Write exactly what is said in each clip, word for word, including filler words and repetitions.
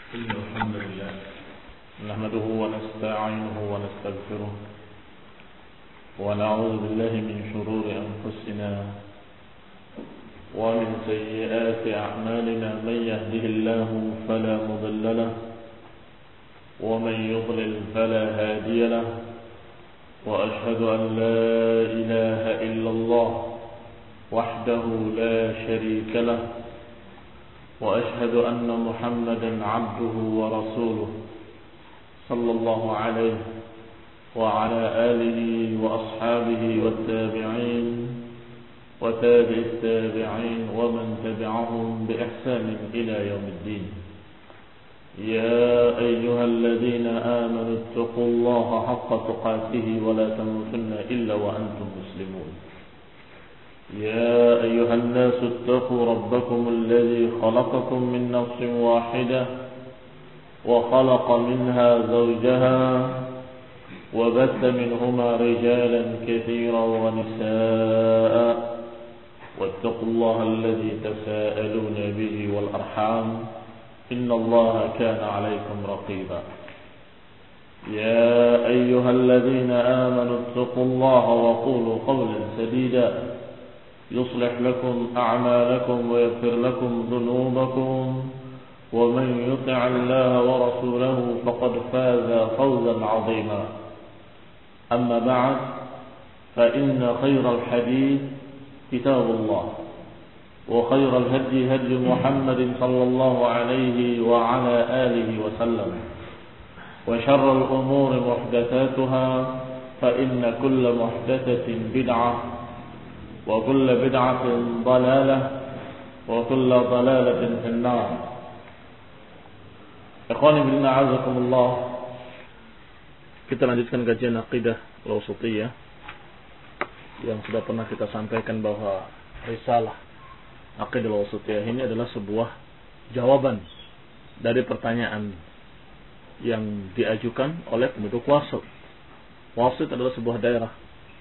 إن الحمد لله نحمده ونستعينه ونستغفره ونعوذ بالله من شرور أنفسنا ومن سيئات أعمالنا. من يهده الله فلا مضل له ومن يضلل فلا هادي له، وأشهد أن لا إله إلا الله وحده لا شريك له، وأشهد أن محمدا عبده ورسوله صلى الله عليه وعلى آله وأصحابه والتابعين وتابع التابعين ومن تبعهم بإحسان إلى يوم الدين. يا أيها الذين آمنوا اتقوا الله حق تقاته ولا تموتن إلا وأنتم مسلمون. يا أيها الناس اتقوا ربكم الذي خلقكم من نفس واحدة وخلق منها زوجها وبث منهما رجالا كثيرا ونساء، واتقوا الله الذي تساءلون به والأرحام إن الله كان عليكم رقيبا. يا أيها الذين آمنوا اتقوا الله وقولوا قولا سديدا يصلح لكم أعمالكم ويغفر لكم ذنوبكم، ومن يطع الله ورسوله فقد فاز فوزا عظيما. أما بعد، فإن خير الحديث كتاب الله، وخير الهدي هدي محمد صلى الله عليه وعلى آله وسلم، وشر الأمور محدثاتها، فإن كل محدثة بدعة، وكل بدعة ضلالة، وكل ضلالة في النار. Ikhwani fillah, a'azakumullah. Kita lanjutkan kajian Aqidah Al-Wasithiyah yang sudah pernah kita sampaikan bahwa risalah Aqidah Al-Wasithiyah ini adalah sebuah jawaban dari pertanyaan yang diajukan oleh penduduk Wasit. Wasit adalah sebuah daerah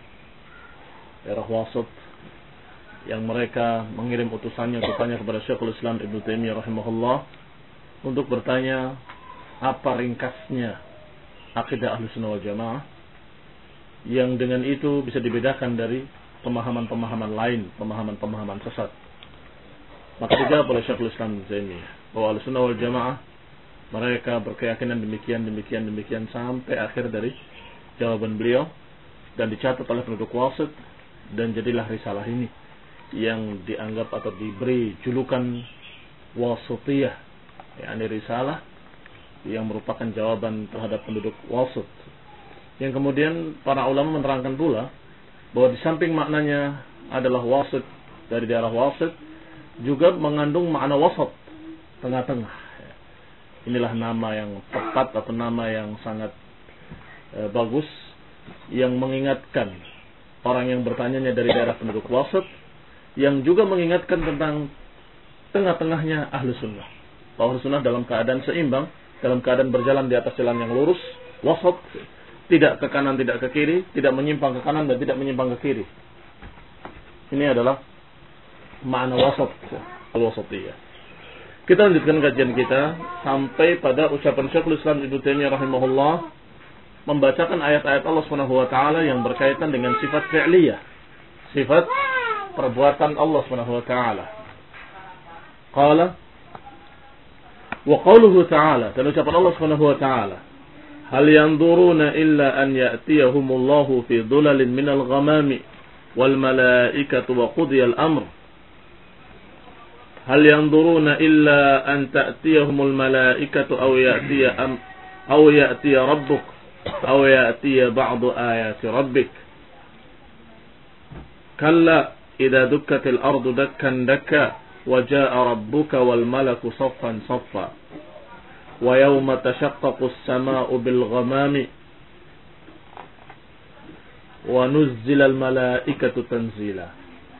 daerah Wasit yang mereka mengirim utusannya utusannya kepada Syekhul Islam Ibnu Taimiyah rahimahullah untuk bertanya apa ringkasnya akidah Ahlussunnah wal Jamaah yang dengan itu bisa dibedakan dari pemahaman-pemahaman lain, pemahaman-pemahaman sesat. Maka dijawab oleh Syekhul Islam Ibnu Taimiyah bahwa Ahlussunnah wal Jamaah mereka berkeyakinan demikian demikian demikian sampai akhir dari jawaban beliau, dan dicatat oleh penduduk Wasit, dan jadilah risalah ini yang dianggap atau diberi julukan Wasithiyah, yakni risalah yang merupakan jawaban terhadap penduduk Wasit. Yang kemudian para ulama menerangkan pula bahwa di samping maknanya adalah Wasit, dari daerah Wasit, juga mengandung makna wasat, tengah-tengah. Inilah nama yang tepat atau nama yang sangat e, bagus yang mengingatkan orang yang bertanyanya dari daerah penduduk Wasit, yang juga mengingatkan tentang tengah-tengahnya Ahlus Sunnah. Ahlus Sunnah dalam keadaan seimbang, dalam keadaan berjalan di atas jalan yang lurus, wasat, tidak ke kanan, tidak ke kiri, tidak menyimpang ke kanan dan tidak menyimpang ke kiri. Ini adalah makna wasat, al-wasatiyah. Kita lanjutkan kajian kita sampai pada ucapan Syekhul Islam Ibnu Taimiyah rahimahullah membacakan ayat-ayat Allah Subhanahu wa taala yang berkaitan dengan sifat fi'liyah, sifat perbuatan Allah Subhanahu wa taala. Qala wa qawluhu ta'ala, dan ucapan Allah Subhanahu wa taala, hal yanzuruna illa an ya'tiyahumullahu fi dhulalin minal ghamami wal malaikatu wa qudiya al-amr. Hal yanzuruna illa an ta'tiyahumul malaikatu aw ya'tiya am aw ya'tiya rabbuk aw ya'tiya ba'du ayati rabbik. Kalla idza dukkatil ardu dakkan dakka wa jaa'a rabbuka wal malaku saffan saffa wa yawma tashaqqaqu as-samaa'u bil ghamami wa nuzzila al malaa'ikatu tanzila.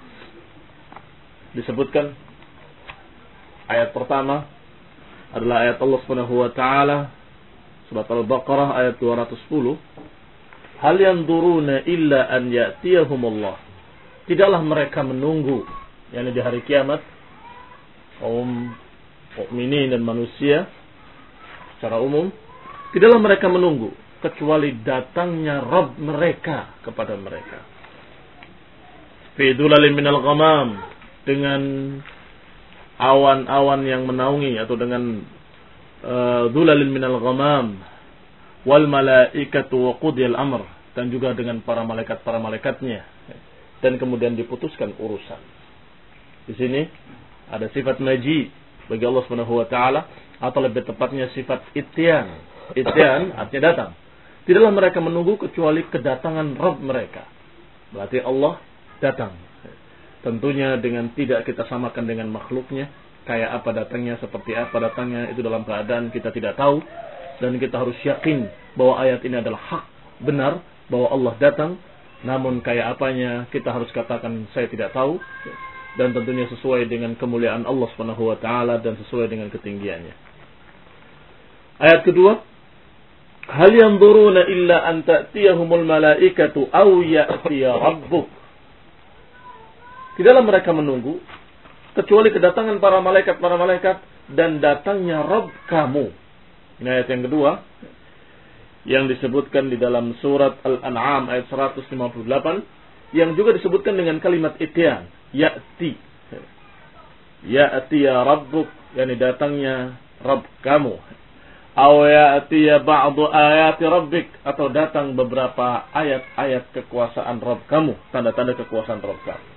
Disebutkan ayat pertama adalah ayat Allah Subhanahu wa taala surat Al-Baqarah ayat dua ratus sepuluh. Hal yanzuruna illa an ya'tiyahumullah. Tidaklah mereka menunggu, yakni di hari kiamat, kaum mukminin dan manusia, secara umum, tidaklah mereka menunggu kecuali datangnya Rabb mereka kepada mereka. Fi dhulalin minal ghamam, dengan awan-awan yang menaungi, atau dengan uh, dhulalin minal ghamam, wal malaikatu wa qudiyal amr, dan juga dengan para malaikat-para malaikatnya, dan kemudian diputuskan urusan. Di sini ada sifat maji bagi Allah Subhanahu wa taala, atau lebih tepatnya sifat ityan. Ityan artinya datang. Tidaklah mereka menunggu kecuali kedatangan Rabb mereka. Berarti Allah datang. Tentunya dengan tidak kita samakan dengan makhluknya. Kayak apa datangnya, seperti apa datangnya, itu dalam keadaan kita tidak tahu. Dan kita harus yakin bahwa ayat ini adalah hak, benar, bahwa Allah datang. Namun kayak apanya kita harus katakan saya tidak tahu. Dan tentunya sesuai dengan kemuliaan Allah Subhanahu wa taala dan sesuai dengan ketinggiannya. Ayat kedua, hal yanzuruna illa an ta'tiyahumul malaikatu aw ya'tiya rabbuk. Tidaklah mereka menunggu kecuali kedatangan para malaikat para malaikat dan datangnya Rabb kamu. Ini ayat yang kedua yang disebutkan di dalam surat Al-An'am ayat seratus lima puluh delapan, yang juga disebutkan dengan kalimat ityan, ya'ti. Ya'ti ya rabbuk, yakni datangnya Rabb kamu. Aw ya'ti ya ba'du ayati rabbik, atau datang beberapa ayat-ayat kekuasaan Rabb kamu, tanda-tanda kekuasaan Rabb kamu.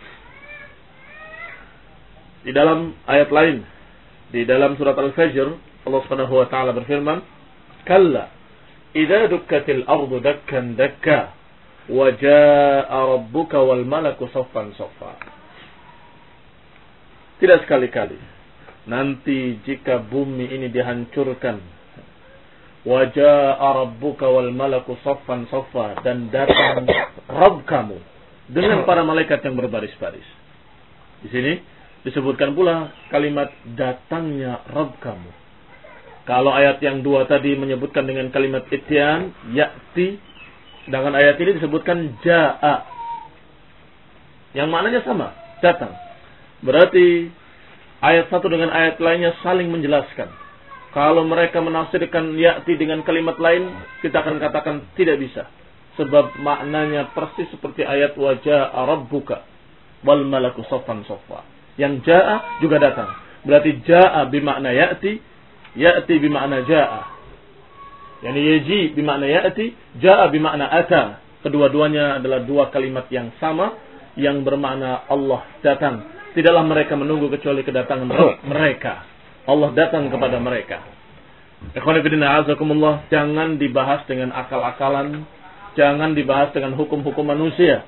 Di dalam ayat lain, di dalam surat Al-Fajr, Allah Subhanahu wa taala berfirman, "Kalla idza dukkatil ardu dakkan dakka wa jaa'a rabbuka wal malaku saffan saffa." Tidak sekali-kali. Nanti jika bumi ini dihancurkan, wa jaa'a rabbuka wal malaku saffan saffa, dan datang Rabb kamu dengan para malaikat yang berbaris-baris. Di sini disebutkan pula kalimat datangnya Rabb kamu. Kalau ayat yang dua tadi menyebutkan dengan kalimat ityan, ya'ti, sedangkan ayat ini disebutkan ja'a, yang maknanya sama, datang. Berarti ayat satu dengan ayat lainnya saling menjelaskan. Kalau mereka menafsirkan ya'ti dengan kalimat lain, kita akan katakan tidak bisa, sebab maknanya persis seperti ayat wa ja'a rabbuka wal malaku saffan saffa. Yang ja'a juga datang. Berarti ja'a bimakna ya'ti, ya'ti bimakna ja'a. Yani yaji bimakna ya'ti, ja'a bimakna ata. Kedua-duanya adalah dua kalimat yang sama, yang bermakna Allah datang. Tidaklah mereka menunggu kecuali kedatangan mereka. Allah datang kepada mereka. Ikhwan fillah azakumullah, jangan dibahas dengan akal-akalan, jangan dibahas dengan hukum-hukum manusia.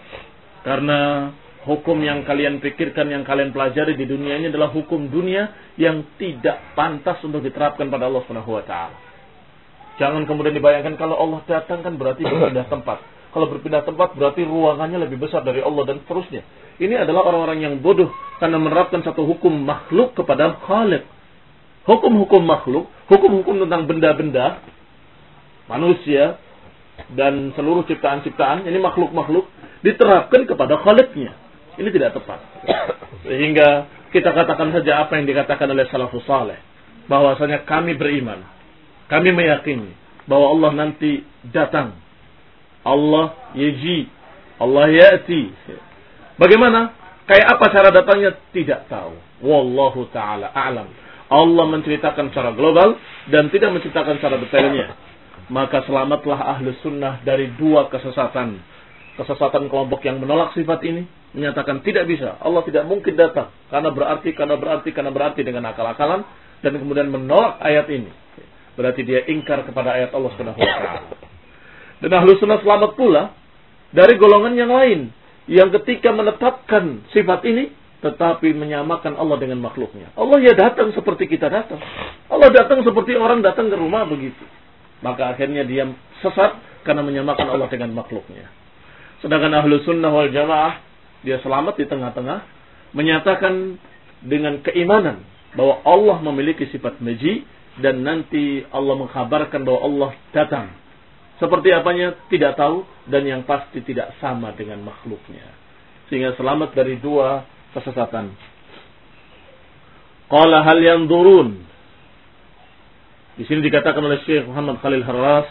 Karena hukum yang kalian pikirkan, yang kalian pelajari di dunia ini adalah hukum dunia yang tidak pantas untuk diterapkan pada Allah Subhanahu wa taala. Jangan kemudian dibayangkan kalau Allah datang kan berarti berpindah tempat. Kalau berpindah tempat berarti ruangannya lebih besar dari Allah dan seterusnya. Ini adalah orang-orang yang bodoh karena menerapkan satu hukum makhluk kepada Khaliq. Hukum-hukum makhluk, hukum-hukum tentang benda-benda, manusia dan seluruh ciptaan-ciptaan, ini makhluk-makhluk, diterapkan kepada Khaliqnya. Ini tidak tepat. Sehingga kita katakan saja apa yang dikatakan oleh salafus saleh, bahwasanya kami beriman, kami meyakini bahwa Allah nanti datang, Allah yaji, Allah ya'ti. Bagaimana? Kayak apa cara datangnya? Tidak tahu. Wallahu ta'ala a'lam. Allah menceritakan secara global dan tidak menceritakan secara detailnya. Maka selamatlah ahlu sunnah dari dua kesesatan. Kesesatan kelompok yang menolak sifat ini, menyatakan tidak bisa, Allah tidak mungkin datang, karena berarti, karena berarti, karena berarti dengan akal-akalan, dan kemudian menolak ayat ini. Berarti dia ingkar kepada ayat Allah Subhanahu wa taala. Dan ahlu sunnah selamat pula dari golongan yang lain, yang ketika menetapkan sifat ini, tetapi menyamakan Allah dengan makhluknya. Allah ya datang seperti kita datang. Allah datang seperti orang datang ke rumah begitu. Maka akhirnya dia sesat karena menyamakan Allah dengan makhluknya. Sedangkan ahlu sunnah wal jamaah, dia selamat di tengah-tengah, menyatakan dengan keimanan bahwa Allah memiliki sifat maji, dan nanti Allah mengkhabarkan bahwa Allah datang. Seperti apanya tidak tahu, dan yang pasti tidak sama dengan makhluknya. Sehingga selamat dari dua kesesatan. Qala hal yanzurun. Di sini dikatakan oleh Syekh Muhammad Khalil Harras,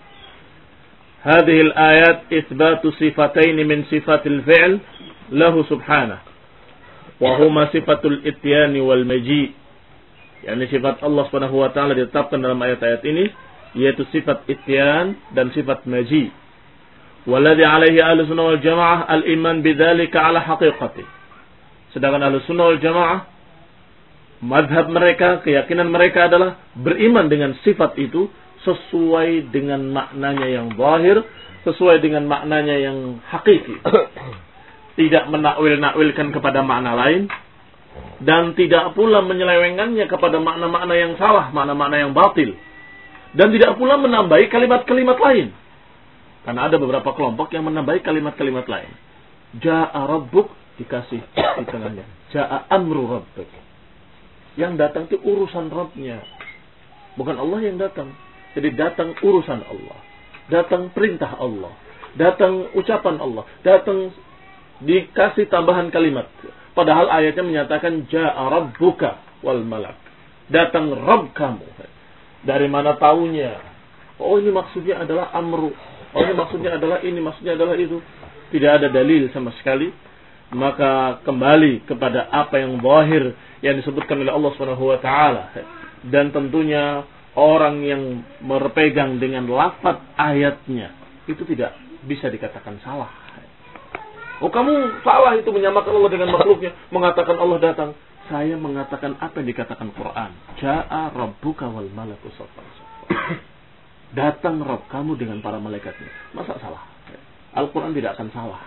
hadhihi al-ayat itsbatu sifatain min sifatil fi'l lahu subhanahu wa huma sifatul ityan wal maji'. Yani sifat Allah Subhanahu wa taala ditetapkan dalam ayat-ayat ini, yaitu sifat ityan dan sifat maji'. Walladhi alaihi ahlus sunnah wal jamaah al-iman bidzalika ala haqiqati. Sedangkan ahlus sunnah wal jamaah, madhab mereka, keyakinan mereka adalah beriman dengan sifat itu sesuai dengan maknanya yang zahir, sesuai dengan maknanya yang hakiki. Tidak menakwil-nakwilkan kepada makna lain, dan tidak pula menyelewengkannya kepada makna-makna yang salah, makna-makna yang batil. Dan tidak pula menambahi kalimat-kalimat lain. Karena ada beberapa kelompok yang menambahi kalimat-kalimat lain. Ja'a rabbuk, dikasih di tengahnya. Ja'a amru rabbuk. Yang datang itu urusan Rabbnya. Bukan Allah yang datang. Jadi datang urusan Allah. Datang perintah Allah. Datang ucapan Allah. Datang dikasih tambahan kalimat. Padahal ayatnya menyatakan Ja'a rabbuka wal malak. Datang Rabb kamu. Dari mana taunya? Oh ini maksudnya adalah amru. Oh ini maksudnya adalah ini. Maksudnya adalah itu. Tidak ada dalil sama sekali. Maka kembali kepada apa yang zahir yang disebutkan oleh Allah Subhanahu wa taala, dan tentunya orang yang berpegang dengan lafaz ayatnya itu tidak bisa dikatakan salah. Oh kamu salah itu menyamakan Allah dengan makhluknya, mengatakan Allah datang. Saya mengatakan apa yang dikatakan Quran. Ja'a rabbuka wal malaku saffan saffan. Datang Rabb kamu dengan para malaikatnya. Masa salah? Al-Quran tidak akan salah.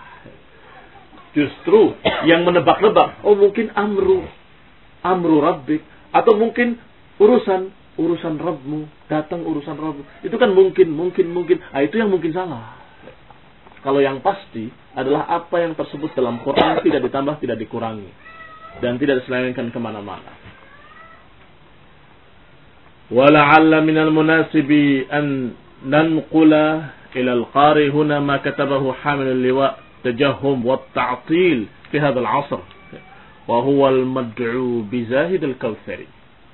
Justru yang menebak-nebak, oh mungkin amru amru rabbik, atau mungkin urusan urusan Rabbmu, datang urusan Rabbmu. Itu kan mungkin, mungkin, mungkin. Ah itu yang mungkin salah. Kalau yang pasti adalah apa yang tersebut dalam Quran, tidak ditambah, tidak dikurangi, dan tidak diselewengkan kemana-mana. Wala'alla minal munasibi an nanqula ila al-qari huna ma katabahu hamilul liwa tajahhum wa ta'til fi hadzal 'asr wa huwa al-mad'u bi Zahid al-Kautsari.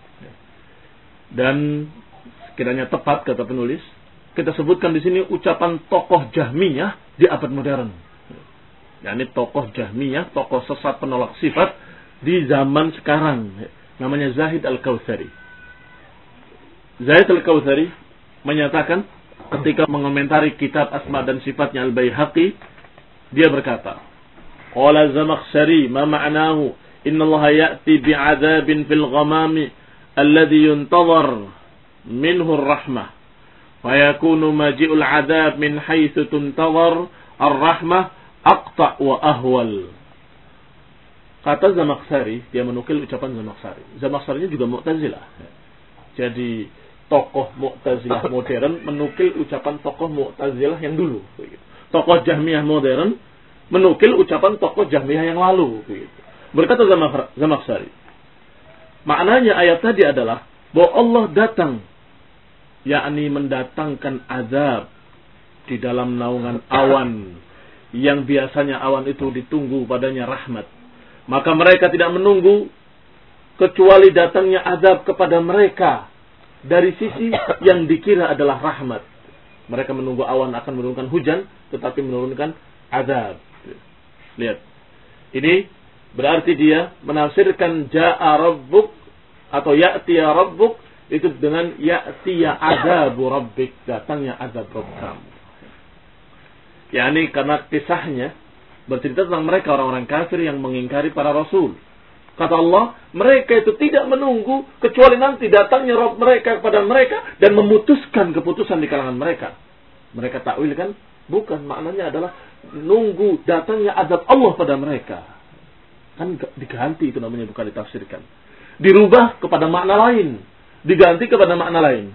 Dan sekiranya tepat kata penulis, kita sebutkan di sini ucapan tokoh Jahmiyah di abad modern. yakni tokoh Jahmiyah, tokoh sesat penolak sifat di zaman sekarang, namanya Zahid al-Kautsari. Zahid al-Kautsari menyatakan ketika mengomentari kitab Asma dan Sifatnya Al-Baihaqi, dia berkata, qala Zamakhsyari ma ma'nahu inna Allah ya'ti bi'adzabin fil ghamami alladhi yuntazar minhu ar-rahmah wa yakunu maji'ul 'adzab min haitsu tuntazar ar-rahmah aqta' wa ahwal. Kata Zamakhsyari, dia menukil ucapan Zamakhsyari. Zamakhsyarinya juga Mu'tazilah. Jadi tokoh Mu'tazilah modern menukil ucapan tokoh Mu'tazilah yang dulu. Tokoh Jahmiyah modern menukil ucapan tokoh Jahmiyah yang lalu. Berkata Zamakhsyari, maknanya ayat tadi adalah bahwa Allah datang, yakni mendatangkan azab di dalam naungan awan, yang biasanya awan itu ditunggu padanya rahmat. Maka mereka tidak menunggu kecuali datangnya azab kepada mereka dari sisi yang dikira adalah rahmat. Mereka menunggu awan akan menurunkan hujan, tetapi menurunkan azab. Lihat, ini berarti dia menafsirkan ja'a rabbuk atau ya'tiya rabbuk itu dengan ya'tiya azabu rabbik, datangnya azab Rabb kamu. yakni karena kisahnya bercerita tentang mereka orang-orang kafir yang mengingkari para rasul. Kata Allah, mereka itu tidak menunggu kecuali nanti datangnya Rabb mereka kepada mereka dan memutuskan keputusan di kalangan mereka. Mereka takwilkan, bukan, maknanya adalah nunggu datangnya azab Allah pada mereka. Kan diganti, itu namanya, bukan ditafsirkan. Dirubah kepada makna lain, diganti kepada makna lain.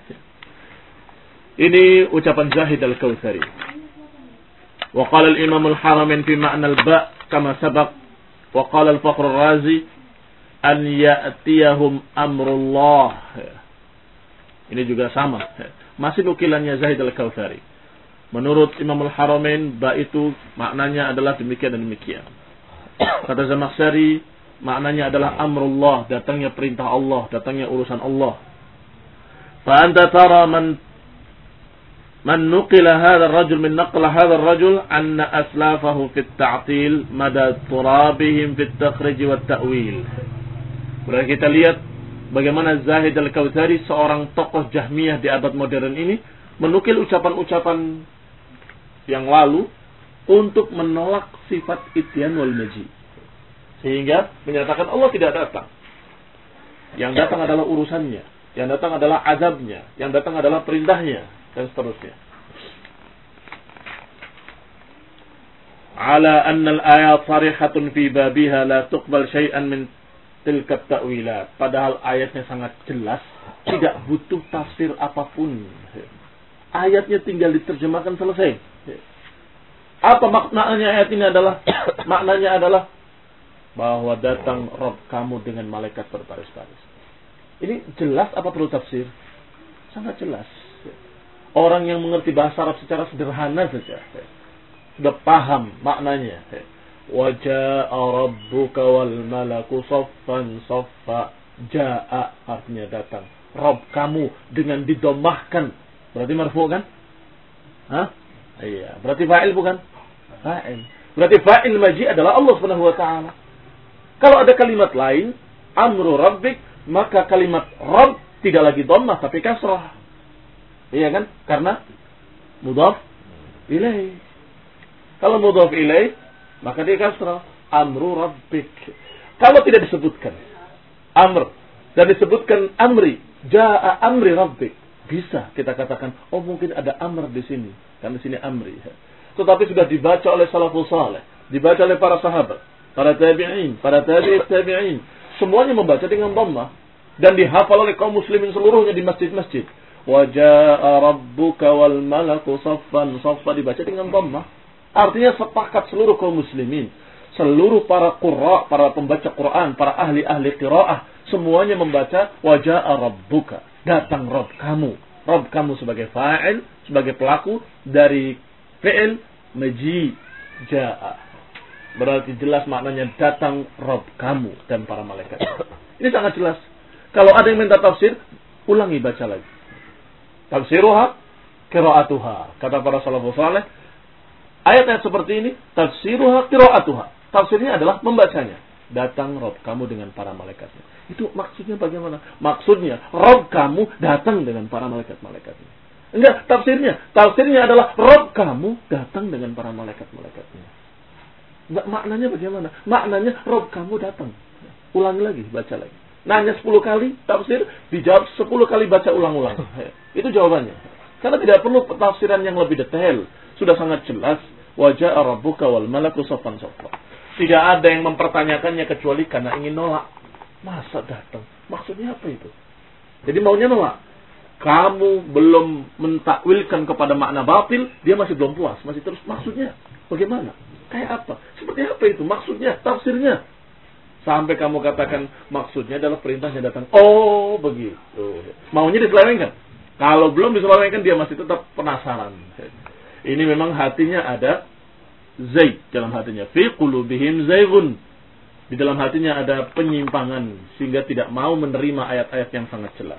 Ini ucapan Zahid al-Kautsari. Wa qala al-Imam al-Haramain fi ma'na al-ba' kama sabaq. Wa qala al-Fakhr ar-Razi an ya'tiyahum amrullah. Ini juga sama, masih nukilannya Zahid al-Kautsari. Menurut Imam al-Haramain, ba itu maknanya adalah demikian dan demikian. Kata Zamakhsyari, maknanya adalah amrullah, datangnya perintah Allah, datangnya urusan Allah. Fa anta tara man man nuqila hadha ar-rajul min naqla hadha ar-rajul anna aslafahu fi at-ta'til mada turabihim fi at-takhrij wa at-ta'wil. Berarti kita lihat bagaimana Zahid Al-Kautsari, seorang tokoh Jahmiyah di abad modern ini, menukil ucapan-ucapan yang lalu untuk menolak sifat ityan wal maji. Sehingga menyatakan Allah tidak datang. Yang datang adalah urusannya, yang datang adalah azabnya, yang datang adalah perintahnya, dan seterusnya. Ala anna al-ayat sarihatun fi babiha la tuqbal syai'an min tilka ta'wilat. Padahal ayatnya sangat jelas, tidak butuh tafsir apapun. Ayatnya tinggal diterjemahkan, selesai. Apa maknanya ayat ini adalah? Maknanya adalah bahwa datang Rabb kamu dengan malaikat berbaris-baris. Ini jelas apa perlu tafsir? Sangat jelas. Orang yang mengerti bahasa Arab secara sederhana saja sudah paham maknanya. Waja'a rabbuka wal malaku saffan saffa. Ja'a artinya datang. Rabb kamu dengan didomahkan. Berarti marfu kan? Hah? Iya. Berarti fa'il bukan? Fa'il. Berarti fa'il maji adalah Allah Subhanahu wa taala. Kalau ada kalimat lain, amru rabbik, maka kalimat Rabb tidak lagi dhammah tapi kasrah. Iya kan? Karena mudhaf ilaih. Kalau mudhaf ilaih, maka dia kasrah. Amru rabbik. Kalau tidak disebutkan amr dan disebutkan amri, jaa amri rabbik, bisa kita katakan, oh mungkin ada amr di sini, karena di sini amri. Tetapi sudah dibaca oleh salafus saleh, dibaca oleh para sahabat, para tabi'in, para tabi'it tabi'in, semuanya membaca dengan dhammah dan dihafal oleh kaum muslimin seluruhnya di masjid-masjid. Wa jaa rabbuka wal malaku saffan saffa, dibaca dengan dhammah. Artinya sepakat seluruh kaum muslimin, seluruh para qurra, para pembaca Quran, para ahli-ahli qiraah, semuanya membaca wa jaa rabbuka, datang Rabb kamu. Rabb kamu sebagai fa'il, sebagai pelaku dari fi'il maji jaa. Berarti jelas maknanya datang Rabb kamu dan para malaikat. Ini sangat jelas. Kalau ada yang minta tafsir, ulangi baca lagi. Tafsiruha qiraatuha. Kata para salafus saleh, ayat-ayat seperti ini tafsiruha qiraatuha. Tafsirnya adalah membacanya. Datang Rabb kamu dengan para malaikatnya. Itu maksudnya bagaimana? Maksudnya Rabb kamu datang dengan para malaikat-malaikatnya. Enggak, tafsirnya. Tafsirnya adalah Rabb kamu datang dengan para malaikat-malaikatnya. Enggak, maknanya bagaimana? Maknanya Rabb kamu datang. Ulangi lagi, baca lagi. Nanya sepuluh kali tafsir, dijawab sepuluh kali baca ulang-ulang. Itu jawabannya. Karena tidak perlu tafsiran yang lebih detail. Sudah sangat jelas. Wa jaa rabbuka wal malaku saffan saffa. Tidak ada yang mempertanyakannya kecuali karena ingin nolak. Masa datang? Maksudnya apa itu? Jadi maunya nolak. Kamu belum mentakwilkan kepada makna batil, dia masih belum puas, masih terus maksudnya bagaimana? Kayak apa? Seperti apa itu? Maksudnya, tafsirnya. Sampai kamu katakan maksudnya adalah perintahnya datang. Oh, begitu. Maunya diselewengkan. Kalau belum diselewengkan, dia masih tetap penasaran. Ini memang hatinya ada zaid dalam hatinya. Fi qulubihim zaygun. Di dalam hatinya ada penyimpangan sehingga tidak mau menerima ayat-ayat yang sangat jelas.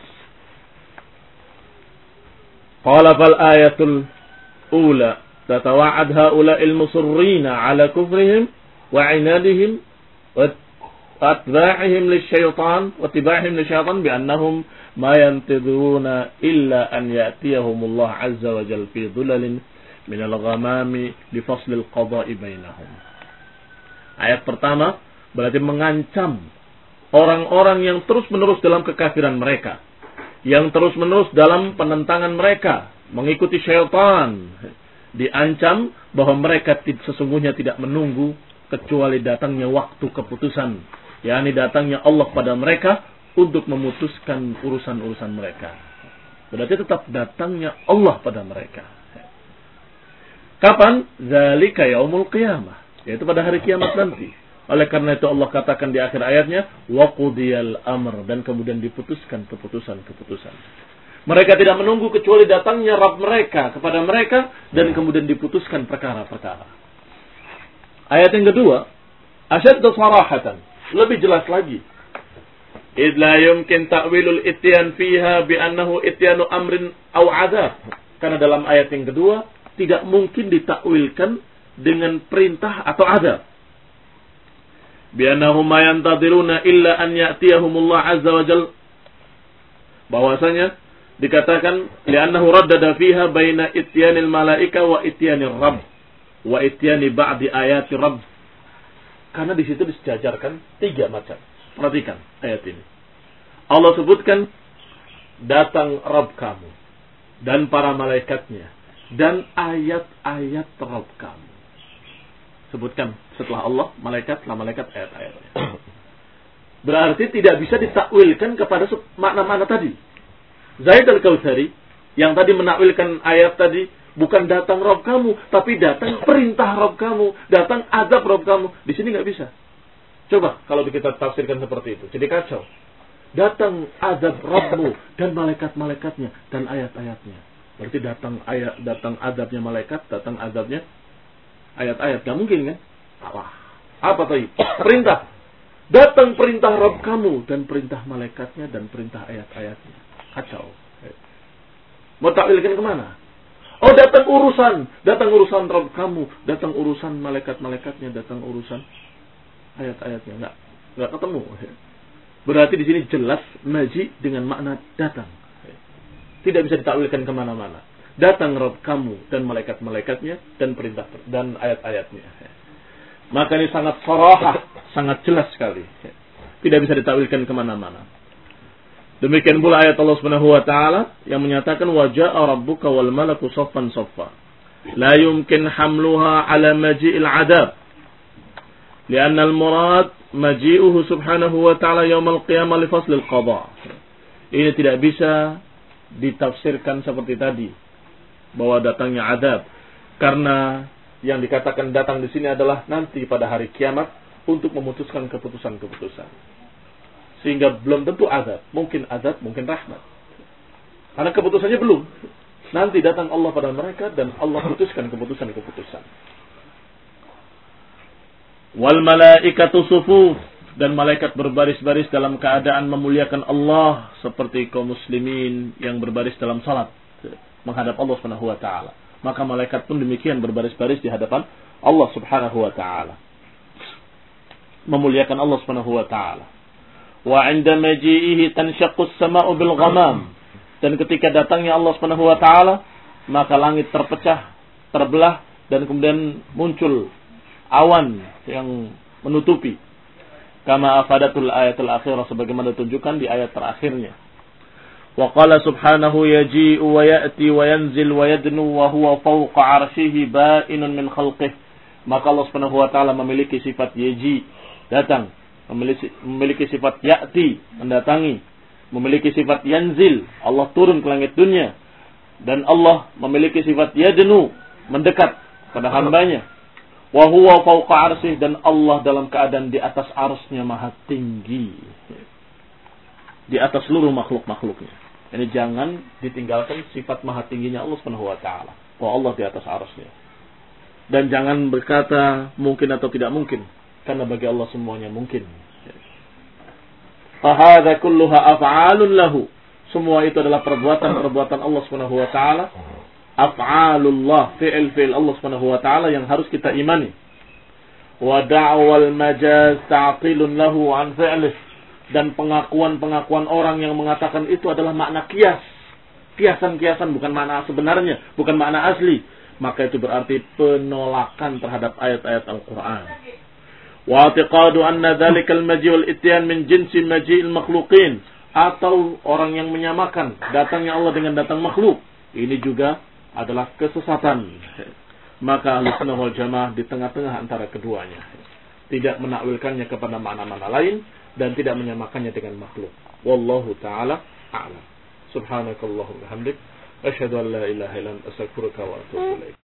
Qala fal ayatul ula tatawa'ad haula'il musirrina 'ala kufrihim wa 'inadihim wa atba'ihim lisyaitan wa tiba'ihim lisyaitan bi annahum ma yantidhuruna illa an ya'tiyahumullah 'azza wa jalla fi dhulalin min al-ghamami li fasl al-qada'i bainahum. Ayat pertama berarti mengancam orang-orang yang terus-menerus dalam kekafiran mereka, yang terus-menerus dalam penentangan mereka, mengikuti syaitan. Diancam bahwa mereka sesungguhnya tidak menunggu kecuali datangnya waktu keputusan, yakni datangnya Allah pada mereka untuk memutuskan urusan-urusan mereka. Berarti tetap datangnya Allah pada mereka. Kapan? Zalika yaumul qiyamah, yaitu pada hari kiamat nanti. Oleh karena itu Allah katakan di akhir ayatnya, wa qudiyal amr, dan kemudian diputuskan keputusan-keputusan. Mereka tidak menunggu kecuali datangnya Rabb mereka kepada mereka dan kemudian diputuskan perkara-perkara. Ayat yang kedua, asyaddu sarahatan, lebih jelas lagi. إذ لا يمكن تأويل الإتيان فيها بأنه إتيان أمر أو عذاب. Karena dalam ayat yang kedua tidak mungkin ditakwilkan dengan perintah atau azab. Bi'annahum ma yantadiruna illa an ya'tiyahumullah azza wa jalla. Bahwasanya dikatakan li'annahu raddada fiha baina ityanil malaika wa ityanir rabb wa ityani ba'di ayati rabb. Karena di situ disejajarkan tiga macam. Perhatikan ayat ini. Allah sebutkan datang Rabb kamu dan para malaikatnya dan ayat-ayat Rabb kamu. Sebutkan setelah Allah malaikat, setelah malaikat ayat-ayatnya. Berarti tidak bisa ditakwilkan kepada makna-makna tadi. Zaid al-Kautsari yang tadi menakwilkan ayat tadi bukan datang Rabb kamu, tapi datang perintah Rabb kamu, datang azab Rabb kamu. Di sini nggak bisa. Coba kalau kita tafsirkan seperti itu, jadi kacau. Datang azab Rabbmu dan malaikat-malaikatnya dan ayat-ayatnya. Berarti datang ayat, datang azabnya malaikat, datang azabnya ayat-ayat. Gak mungkin kan? Salah. Apa tadi? Perintah. Datang perintah Rabb kamu dan perintah malaikatnya dan perintah ayat-ayatnya. Kacau. Mau takwilkan kemana? Oh, datang urusan, datang urusan Rabb kamu, datang urusan malaikat-malaikatnya, datang urusan ayat-ayatnya. Enggak, enggak ketemu. Berarti di sini jelas maji dengan makna datang. Tidak bisa ditakwilkan kemana-mana. Datang Rabb kamu dan malaikat-malaikatnya dan perintah dan ayat-ayatnya. Maka ini sangat sarahah, sangat jelas sekali. Tidak bisa ditakwilkan kemana-mana. Demikian pula ayat Allah Subhanahu wa taala yang menyatakan wa jaa'a rabbuka wal malaku saffan saffa. La yumkin hamluha ala maji'il 'adab. Lianna al-murad maji'uhu subhanahu wa ta'ala yaumal qiyamah li faslil qada. Ini tidak bisa ditafsirkan seperti tadi bahwa datangnya azab, karena yang dikatakan datang di sini adalah nanti pada hari kiamat untuk memutuskan keputusan-keputusan. Sehingga belum tentu azab, mungkin azab, mungkin rahmat. Karena keputusannya belum. Nanti datang Allah pada mereka dan Allah putuskan keputusan-keputusan. Wal malaikatu sufuf, dan malaikat berbaris-baris dalam keadaan memuliakan Allah seperti kaum muslimin yang berbaris dalam salat menghadap Allah Subhanahu wa taala. Maka malaikat pun demikian berbaris-baris di hadapan Allah Subhanahu wa taala, memuliakan Allah Subhanahu wa taala. Wa 'inda maji'ihi tanshaqqu as-sama'u bil ghamam, dan ketika datangnya Allah Subhanahu wa taala maka langit terpecah, terbelah, dan kemudian muncul awan yang menutupi. Kama afadatul ayatul akhirah, sebagaimana ditunjukkan di ayat terakhirnya. Wa qala subhanahu yaji'u wa ya'ti wa yanzil wa yadnu wa huwa fawqa 'arsyihi ba'inun min khalqihi. Maka Allah Subhanahu wa taala memiliki sifat yaji, datang, memiliki memiliki sifat ya'ti, mendatangi, memiliki sifat yanzil, Allah turun ke langit dunia, dan Allah memiliki sifat yadnu, mendekat pada hambanya. Wa huwa fawqa 'arsyihi, dan Allah dalam keadaan di atas arsy-Nya maha tinggi, di atas seluruh makhluk-makhluknya. Ini jangan ditinggalkan sifat maha tingginya Allah Subhanahu wa taala, bahwa Allah di atas arsy-Nya. Dan jangan berkata mungkin atau tidak mungkin, karena bagi Allah semuanya mungkin. Fa hadza kulluha af'alun lahu, semua itu adalah perbuatan-perbuatan Allah Subhanahu wa taala. Af'alullah, fi'il-fi'il Allah Subhanahu wa taala yang harus kita imani. Wa da'wal majaz ta'tilun lahu an fi'lih, dan pengakuan-pengakuan orang yang mengatakan itu adalah makna kias. Kiasan-kiasan, bukan makna sebenarnya, bukan makna asli. Maka itu berarti penolakan terhadap ayat-ayat Al-Qur'an. Wa i'tiqadu anna dzalikal maji' wal ityan min jinsi maji'il makhluqin, atau orang yang menyamakan datangnya Allah dengan datang makhluk. Ini juga adalah kesesatan. Maka Ahlussunnah wal Jamaah di tengah-tengah antara keduanya, tidak menakwilkannya kepada makna-makna lain dan tidak menyamakannya dengan makhluk. Wallahu taala a'lam. Subhanakallahumma wa bihamdik, asyhadu an la ilaha illa anta, astaghfiruka wa atubu ilaik.